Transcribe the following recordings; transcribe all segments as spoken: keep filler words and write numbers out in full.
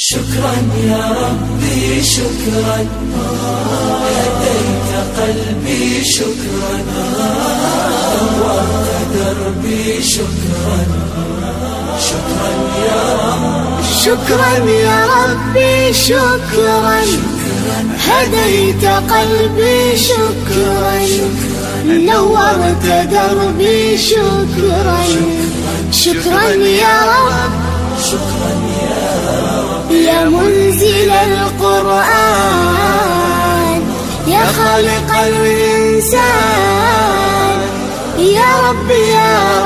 شكرا يا ربي شكرا، هديت قلبي شكرا، نورت دربي شكرا. شكرا يا رب، شكرا يا ربي شكرا، هديت قلبي شكرا، نورت دربي شكرا. شكرا يا رب، شكرا يا رب، يا منزل القرآن، يا خالق الإنسان، يا رب يا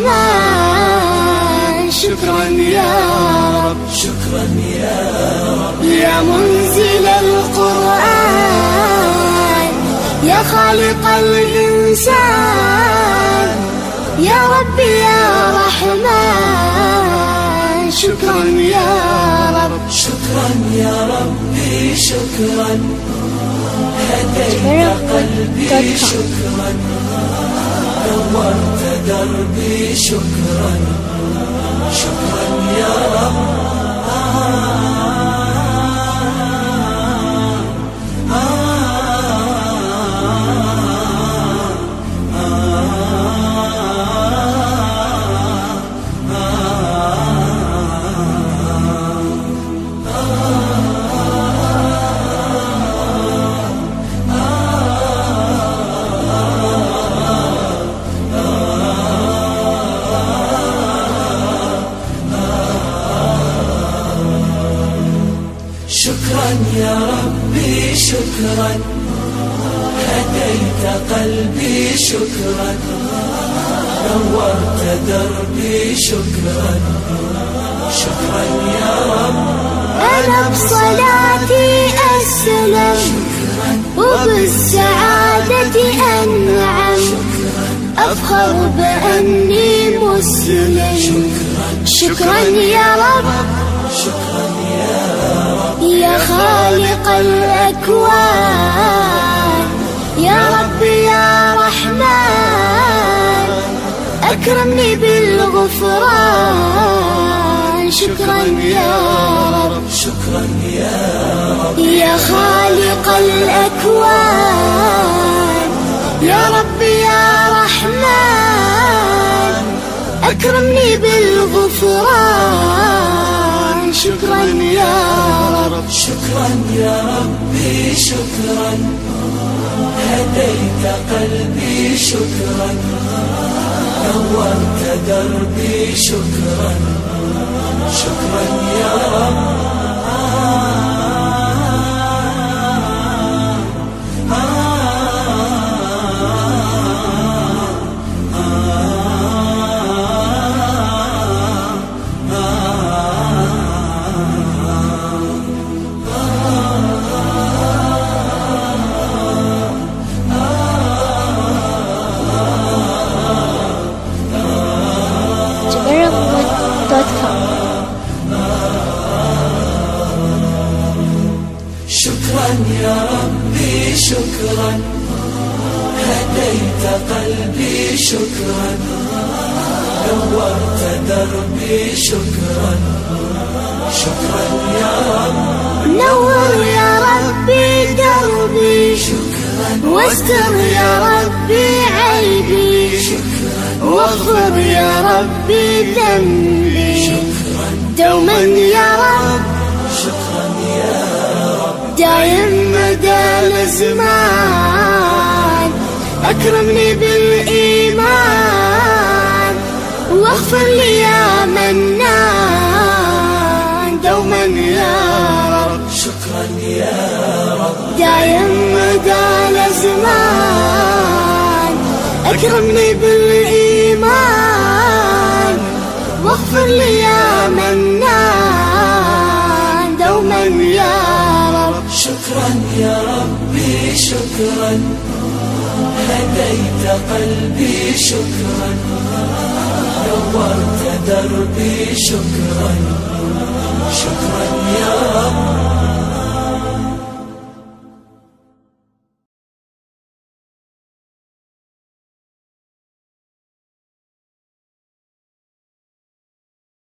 رحمن. شكرا يا رب، شكرا يا رب، يا منزل القرآن، يا خالق الإنسان، يا رب يا رحمن. شكرا يا رب، شكرا يا ربي شكرا، هديت قلبي شكرا، نورت دربي شكرا. شكرا يا رب، شكرا يا ربي شكرا، هديت قلبي شكرا، نورت دربي شكرا. شكرا يا رب، أنا بصلاتي أسلم، وبالسعادة أنعم، أفخر بأني مسلم. شكرا يا رب، شكرا يا رب، يا خالق الأكوان، يا رب يا رحمن، أكرمني بالغفران. شكرا يا رب، شكرا يا رب، يا خالق الأكوان، يا رب يا رحمن، أكرمني بالغفران. شكرا يا رب، شكرا يا ربي شكرا، هديت قلبي شكرا، نورت دربي شكرا. شكرا يا رب، شكرا يا ربي شكرا، هديت قلبي شكرا، نورت دربي شكرا. شكرا يا رب، نور يا ربي دربي، واستر يا ربي عيبي، واغفر يا ربي ذنبي دوما يا رب. شكرا يا رب، دايم مدى الأزمان، أكرمني بالإيمان، واغفر لي يا منان دوما يا رب. شكرا يا رب، دايم مدى الأزمان، أكرمني بالإيمان، واغفر لي يا منان دوما يا رب. شكرا يا ربي شكرا، هديت قلبي شكرا، نورت دربي شكرا. شكرا يا رب،